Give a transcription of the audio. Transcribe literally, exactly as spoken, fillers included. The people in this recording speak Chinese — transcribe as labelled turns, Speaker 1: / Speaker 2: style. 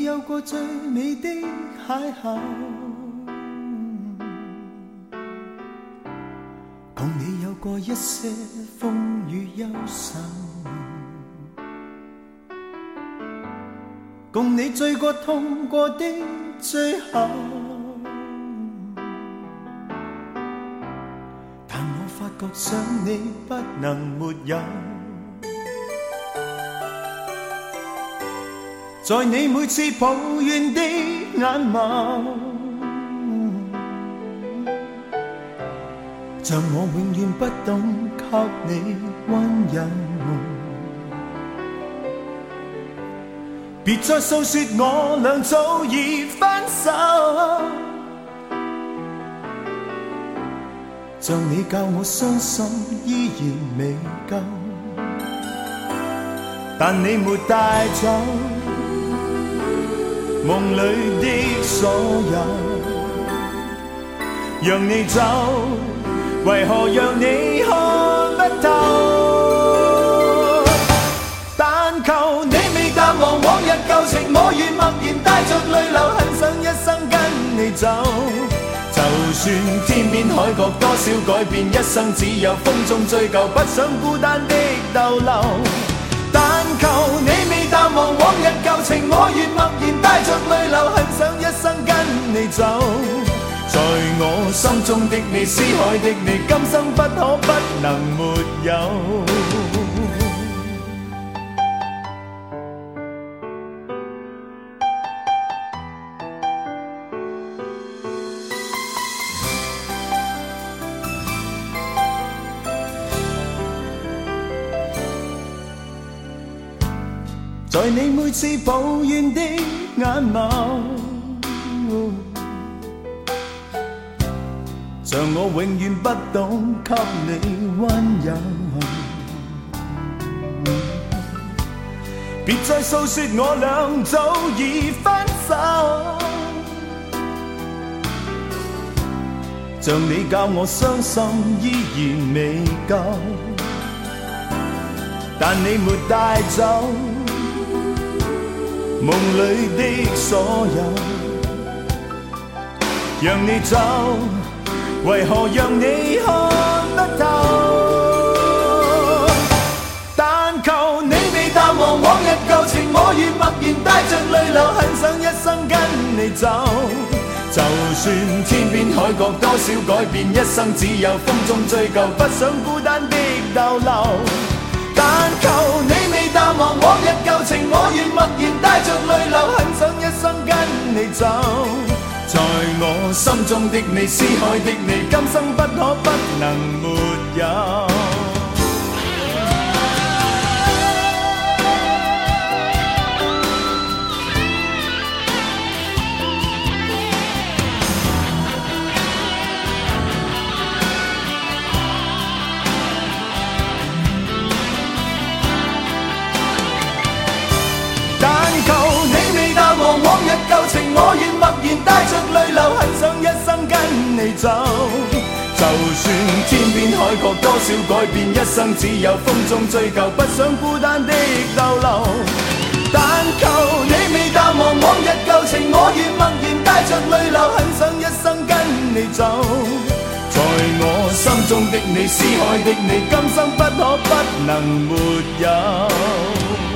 Speaker 1: 有過最美的邂逅，共你有過一些風雨憂愁，共你醉過痛過的最後，但我發覺想你不能沒有，在你每次抱怨的眼眸，像我永遠不懂給你溫柔，別再訴說我倆早已分手，像你教我傷心依然未夠，但你沒帶走夢裏的所有，讓你走，為何讓你看不透？但求你未淡忘往日舊情，我願默然帶着淚流，很想一生跟你走。就算天邊海角多少改變，一生只有風中追究，不想孤單的逗留。但求你未淡忘往日舊情，我願默然帶着淚流，很想一生跟你走。在我心中的你，思海的你，今生不可不能沒有。在你每次抱怨的眼眸，像我永遠不懂給你溫柔，別再訴說我倆早已分手，像你教我傷心依然未夠，但你沒帶走夢裏的所有，讓你走，為何讓你看不透？但求你未淡忘往日舊情，我願默然帶着淚流，很想一生跟你走。就算天邊海角多少改變，一生只有風中追究，不想孤單的逗留。但求你未淡忘往日舊情，我願默然帶着淚流，很想一生跟你走。在我心中的你，思海的你，今生不可不能沒有。往日舊情，我願默然帶着淚流，很想一生跟你走。就算天邊海角多少改變，一生只有風中追究，不想孤單的逗留。但求你未淡忘往日舊情，我願默然帶着淚流，很想一生跟你走。在我心中的你，思海的你，今生不可不能沒有。